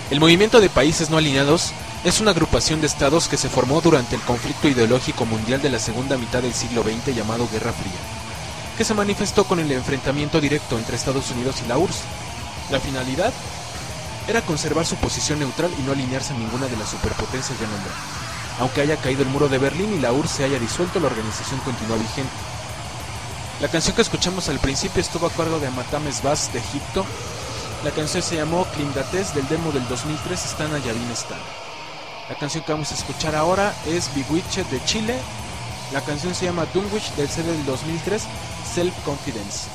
El movimiento de países no alineados es una agrupación de estados que se formó durante el conflicto ideológico mundial de la segunda mitad del siglo XX llamado Guerra Fría, que se manifestó con el enfrentamiento directo entre Estados Unidos y la URSS. La finalidad era conservar su posición neutral y no alinearse a ninguna de las superpotencias ya nombradas. Aunque haya caído el muro de Berlín y la URSS se haya disuelto, la organización continúa vigente. La canción que escuchamos al principio estuvo a cargo de Amatam Sbaz de Egipto. La canción se llamó Klimdates, del demo del 2003, está en Ayavin Stan. La canción que vamos a escuchar ahora es Bewitched de Chile. La canción se llama Dunwich del CD del 2003, Self Confidence.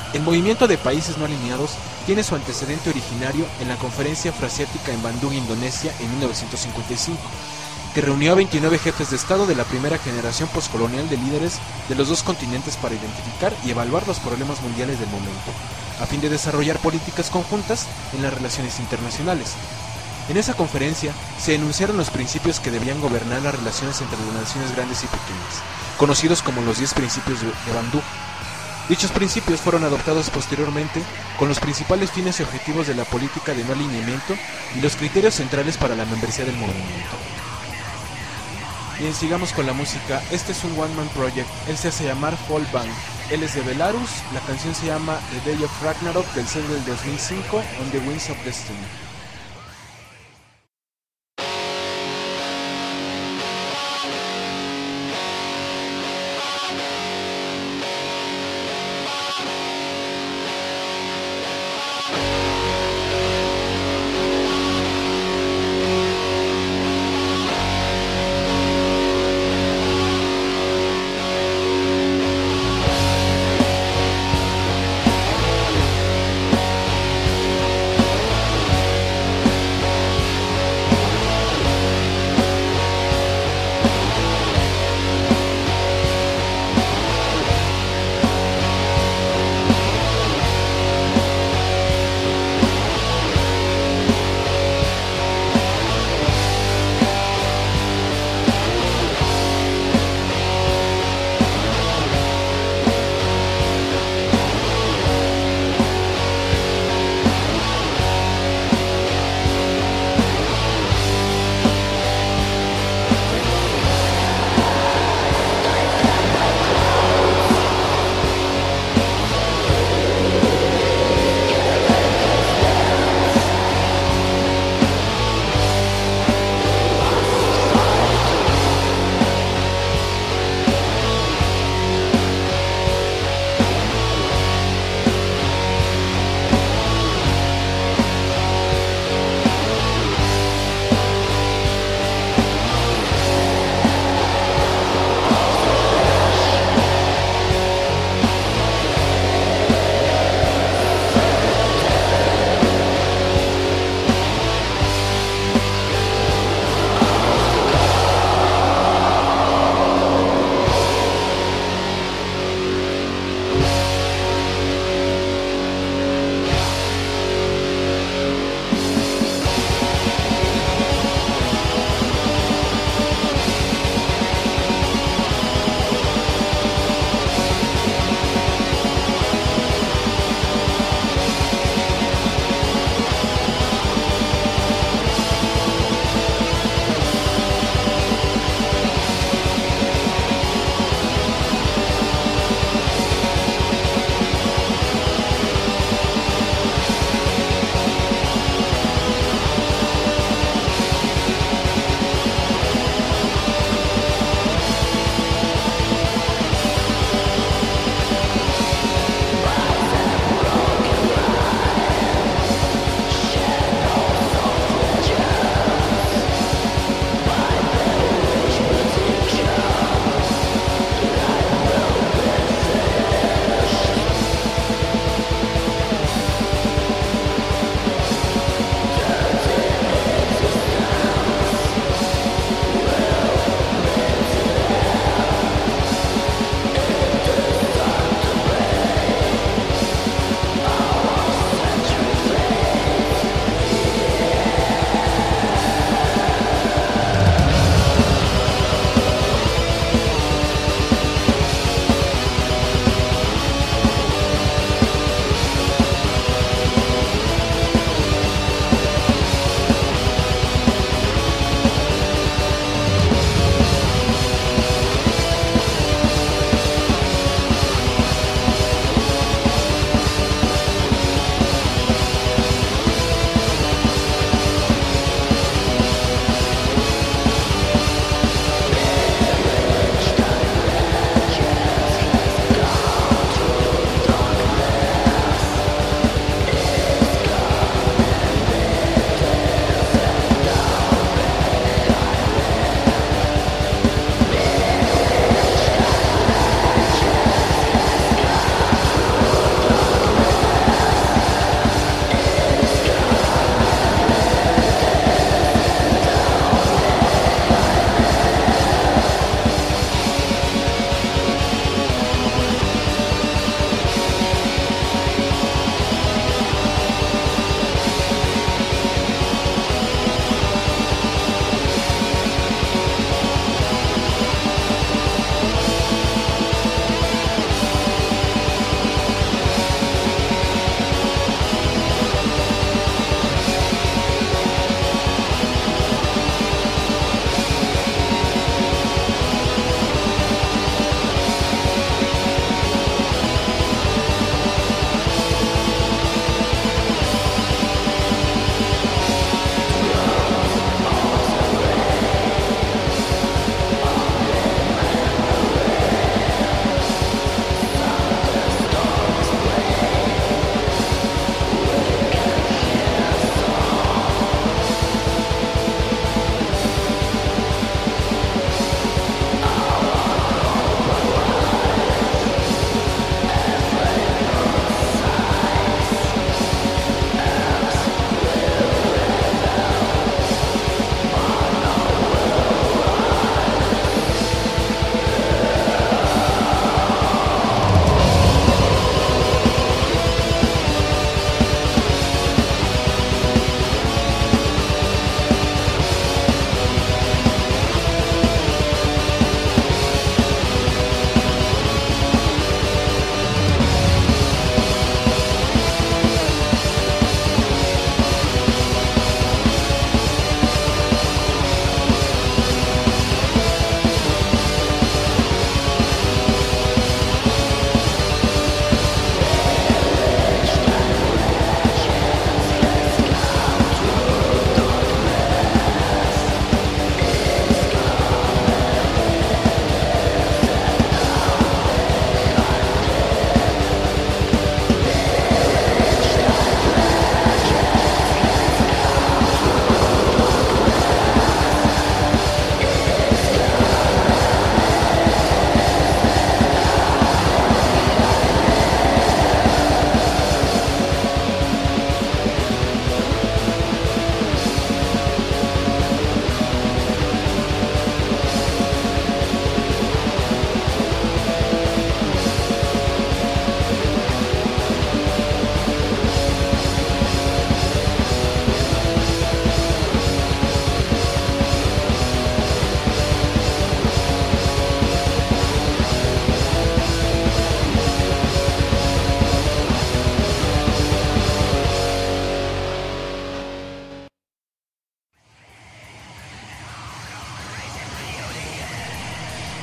El movimiento de países no alineados tiene su antecedente originario en la Conferencia Afroasiática en Bandung, Indonesia, en 1955, que reunió a 29 jefes de Estado de la primera generación poscolonial de líderes de los dos continentes para identificar y evaluar los problemas mundiales del momento, a fin de desarrollar políticas conjuntas en las relaciones internacionales. En esa conferencia se enunciaron los principios que debían gobernar las relaciones entre las naciones grandes y pequeñas, conocidos como los 10 principios de Bandung. Dichos principios fueron adoptados posteriormente con los principales fines y objetivos de la política de no alineamiento y los criterios centrales para la membresía del movimiento. Bien, sigamos con la música. Este es un One Man Project. Él se hace llamar Folkvang. Él es de Belarus. La canción se llama The Day of Ragnarok, del single del 2005, On the Wings of Destiny.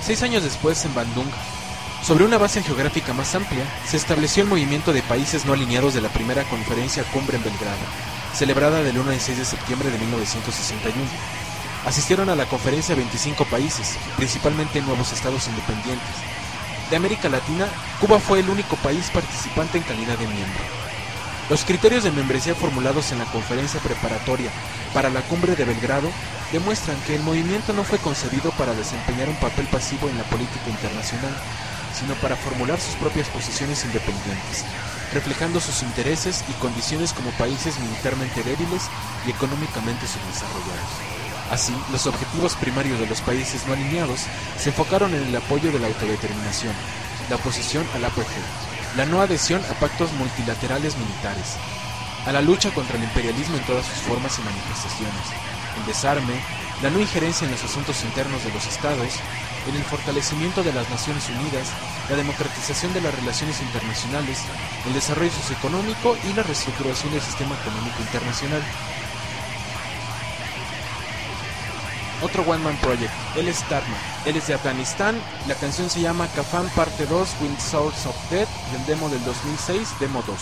6 años después, en Bandung, sobre una base geográfica más amplia, se estableció el movimiento de países no alineados de la primera conferencia cumbre en Belgrado, celebrada del 1 al 6 de septiembre de 1961. Asistieron a la conferencia 25 países, principalmente nuevos estados independientes. De América Latina, Cuba fue el único país participante en calidad de miembro. Los criterios de membresía formulados en la conferencia preparatoria para la cumbre de Belgrado demuestran que el movimiento no fue concebido para desempeñar un papel pasivo en la política internacional, sino para formular sus propias posiciones independientes, reflejando sus intereses y condiciones como países militarmente débiles y económicamente subdesarrollados. Así, los objetivos primarios de los países no alineados se enfocaron en el apoyo de la autodeterminación, la oposición al APG, la no adhesión a pactos multilaterales militares, a la lucha contra el imperialismo en todas sus formas y manifestaciones, el desarme, la no injerencia en los asuntos internos de los estados, en el fortalecimiento de las Naciones Unidas, la democratización de las relaciones internacionales, el desarrollo socioeconómico y la reestructuración del sistema económico internacional. Otro One Man Project, él es Dharma, él es de Afganistán, la canción se llama Kafan Parte 2 Wild Souls of Death, del demo del 2006, demo 2.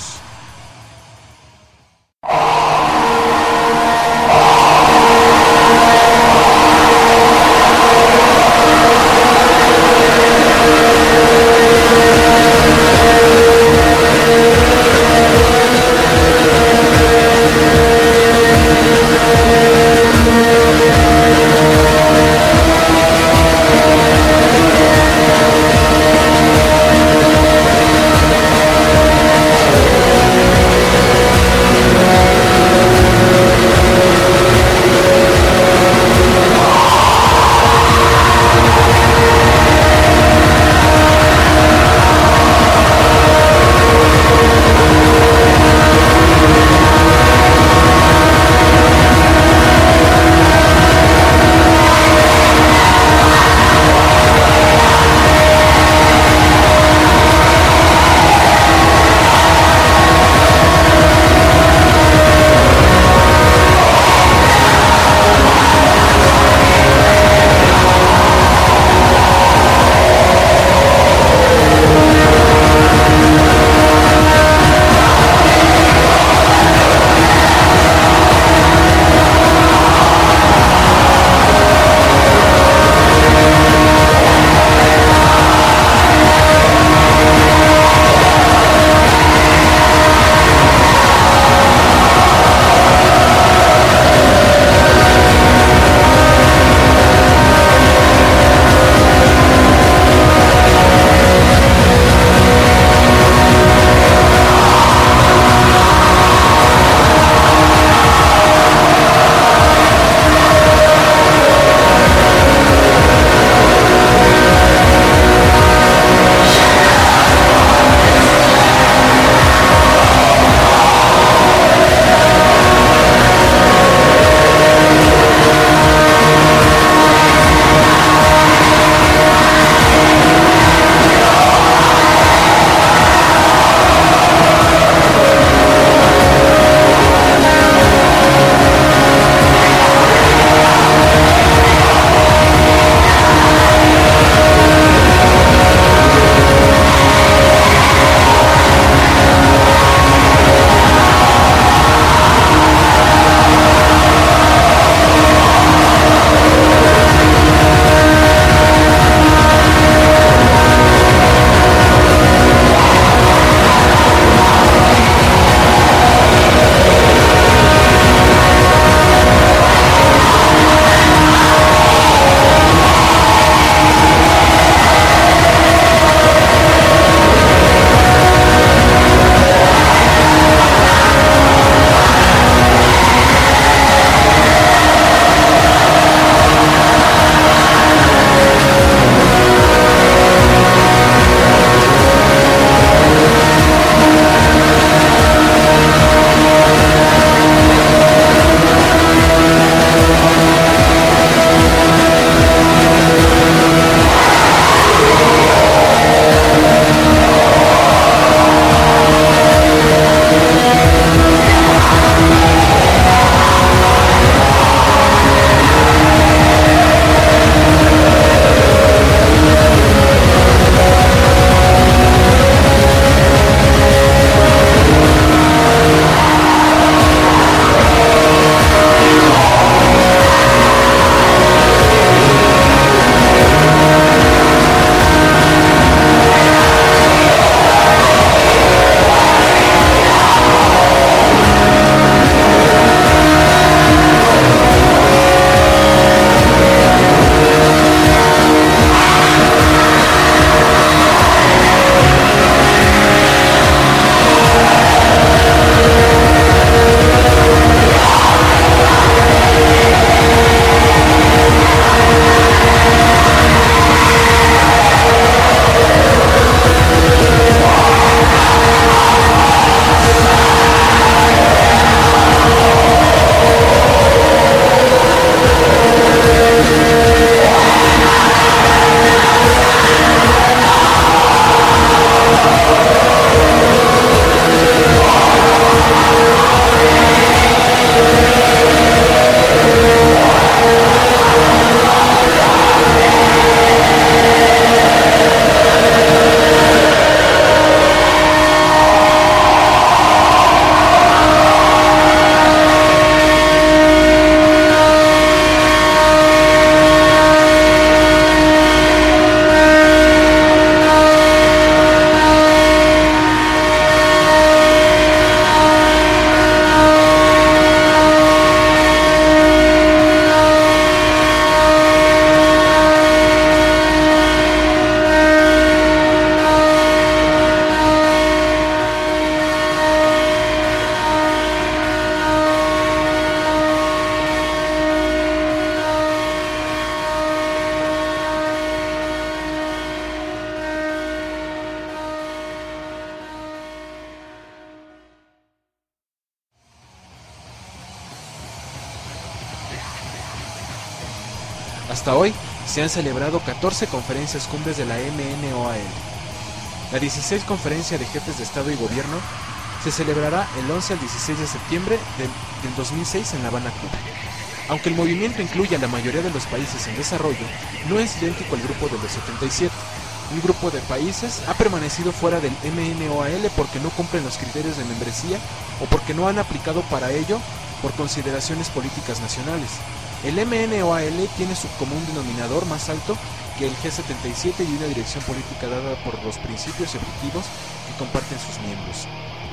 Hasta hoy se han celebrado 14 conferencias cumbres de la MNOAL. La 16 Conferencia de Jefes de Estado y Gobierno se celebrará el 11 al 16 de septiembre del 2006 en La Habana, Cuba. Aunque el movimiento incluye a la mayoría de los países en desarrollo, no es idéntico al grupo de los 77. Un grupo de países ha permanecido fuera del MNOAL porque no cumplen los criterios de membresía o porque no han aplicado para ello por consideraciones políticas nacionales. El MNOAL tiene su común denominador más alto que el G77 y una dirección política dada por los principios y objetivos que comparten sus miembros.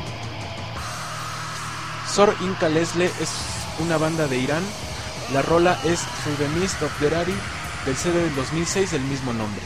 Sor Inca Lesle es una banda de Irán. La rola es Through the Mist of Derari del CD del 2006 del mismo nombre.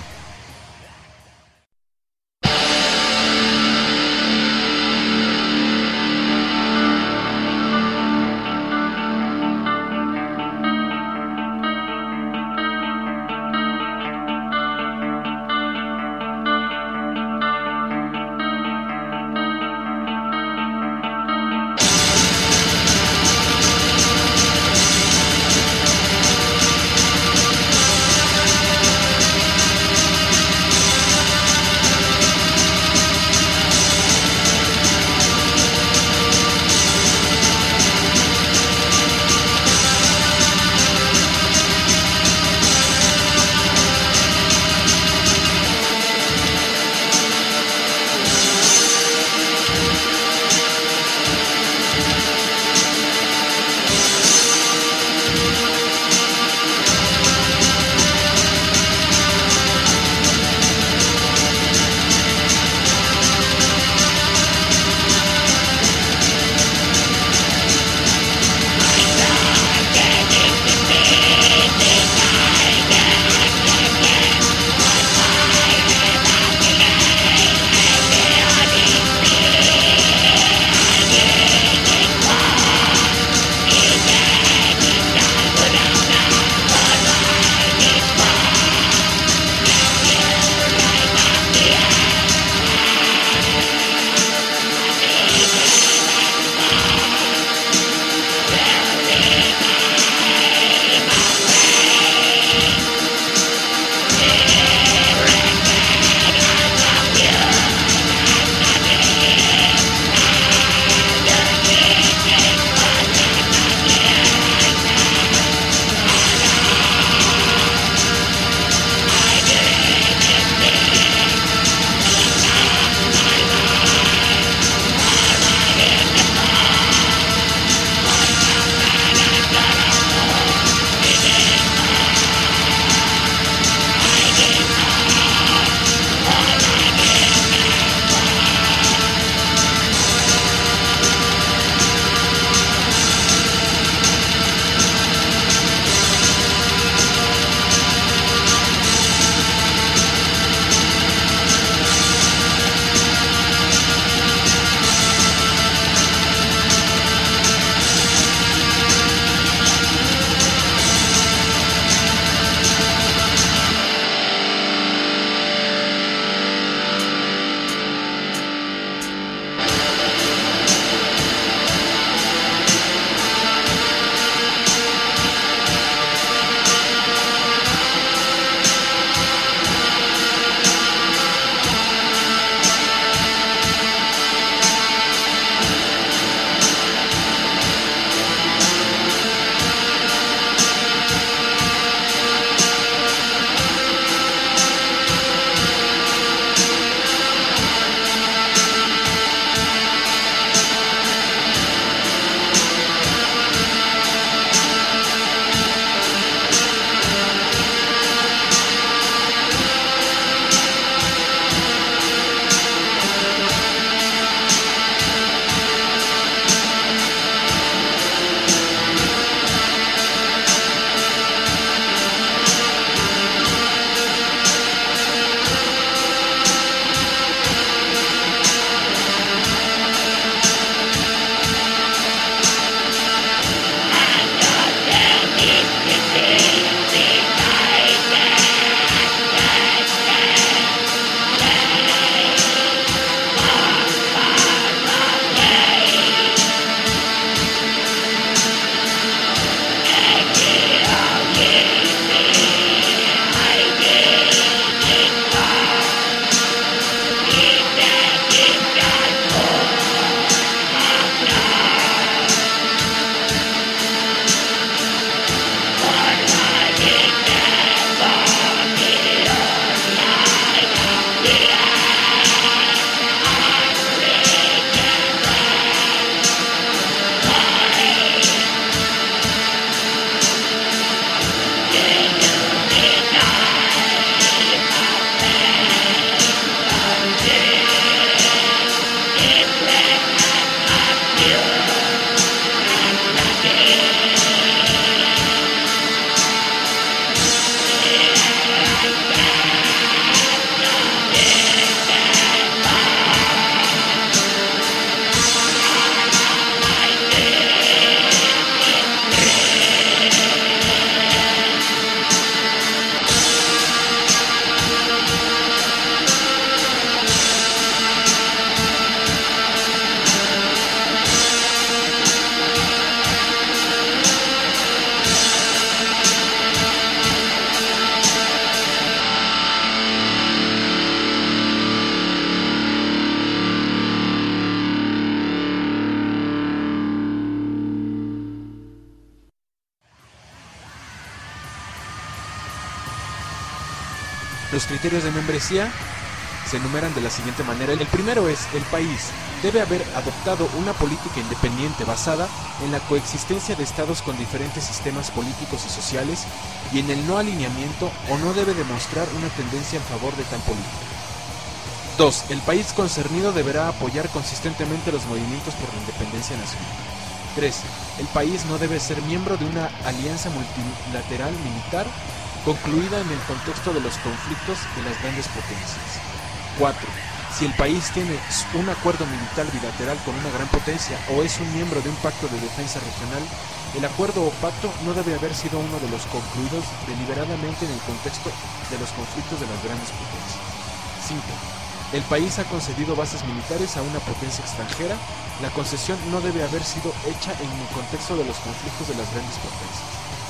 Los criterios de membresía se enumeran de la siguiente manera. El primero es: el país debe haber adoptado una política independiente basada en la coexistencia de estados con diferentes sistemas políticos y sociales y en el no alineamiento, o no debe demostrar una tendencia en favor de tal política. 2. El país concernido deberá apoyar consistentemente los movimientos por la independencia nacional. 3. El país no debe ser miembro de una alianza multilateral militar concluida en el contexto de los conflictos de las grandes potencias. 4. Si el país tiene un acuerdo militar bilateral con una gran potencia o es un miembro de un pacto de defensa regional, el acuerdo o pacto no debe haber sido uno de los concluidos deliberadamente en el contexto de los conflictos de las grandes potencias. 5. El país ha concedido bases militares a una potencia extranjera. La concesión no debe haber sido hecha en el contexto de los conflictos de las grandes potencias.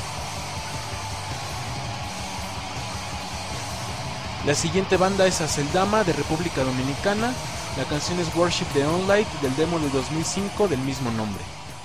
La siguiente banda es Aceldama, de República Dominicana. La canción es Worship the Onlight, del demo de 2005 del mismo nombre.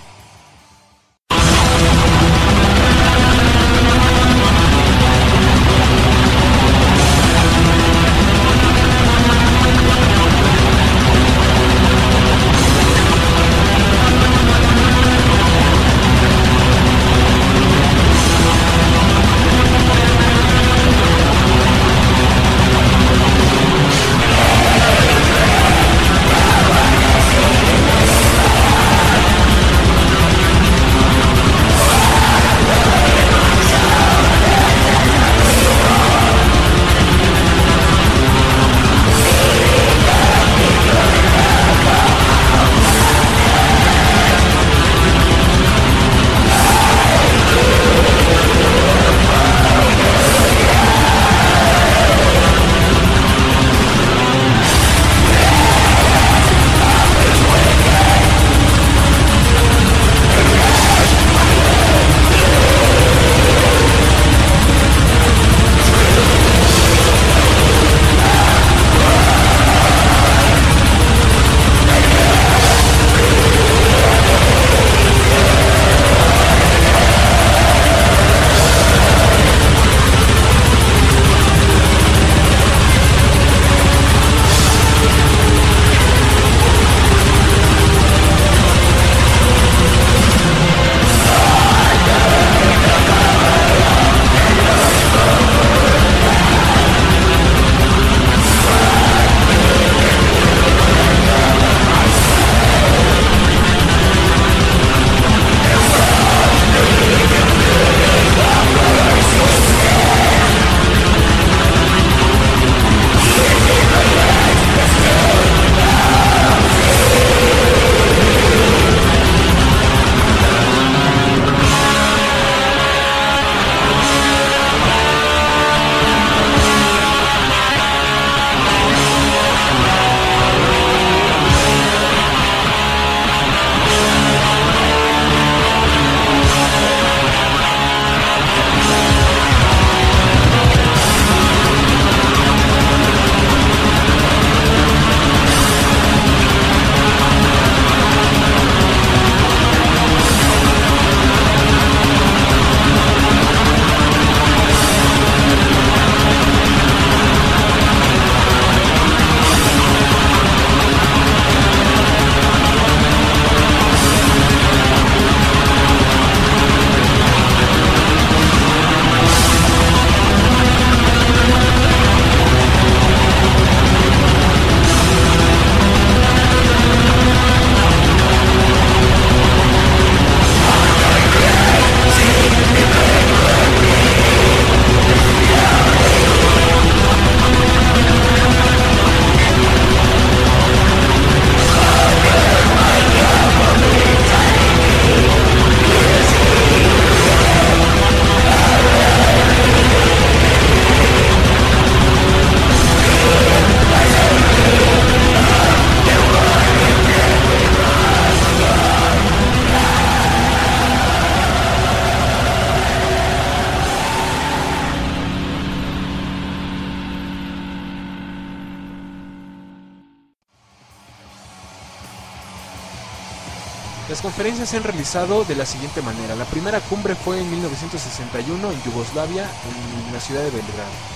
Las conferencias se han realizado de la siguiente manera. La primera cumbre fue en 1961 en Yugoslavia, en la ciudad de Belgrado.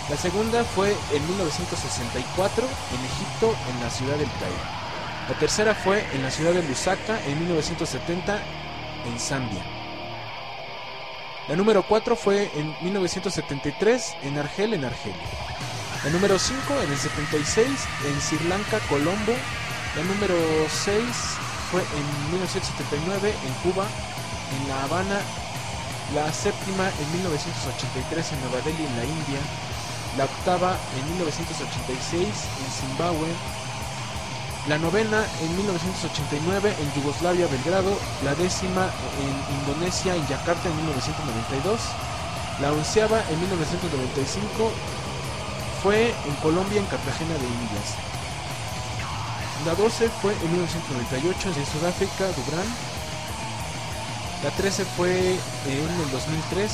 La segunda fue en 1964 en Egipto, en la ciudad del Cairo. La tercera fue en la ciudad de Lusaka en 1970 en Zambia. La número 4 fue en 1973 en Argel, en Argelia. La número 5 en el 76 en Sri Lanka, Colombo. La número 6 fue en 1979 en Cuba, en La Habana. La séptima en 1983 en Nueva Delhi, en la India. La octava en 1986 en Zimbabue. La novena en 1989 en Yugoslavia, Belgrado. La décima en Indonesia, en Yakarta, en 1992. La onceava en 1995 fue en Colombia, en Cartagena de Indias. La 12 fue en 1998 en Sudáfrica, Dubrán. La 13 fue en el 2003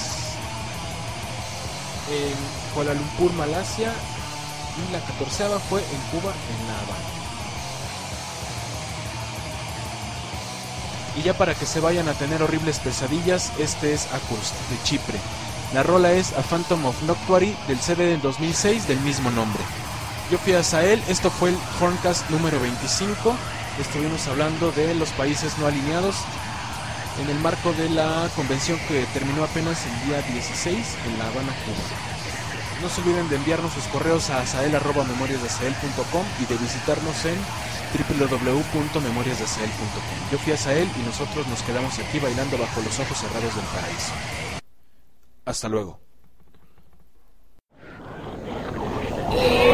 en Kuala Lumpur, Malasia. Y la 14ª fue en Cuba, en La Habana. Y ya para que se vayan a tener horribles pesadillas, este es Accursed, de Chipre. La rola es A Phantom of Noctuary, del CD del 2006 del mismo nombre. Yo fui a Sahel, esto fue el Horncast número 25. Estuvimos hablando de los países no alineados en el marco de la convención que terminó apenas el día 16 en La Habana, Cuba. No se olviden de enviarnos sus correos a sahel@memoriasdesahel.com y de visitarnos en www.memoriasdesahel.com. Yo fui a Sahel y nosotros nos quedamos aquí bailando bajo los ojos cerrados del paraíso. Hasta luego.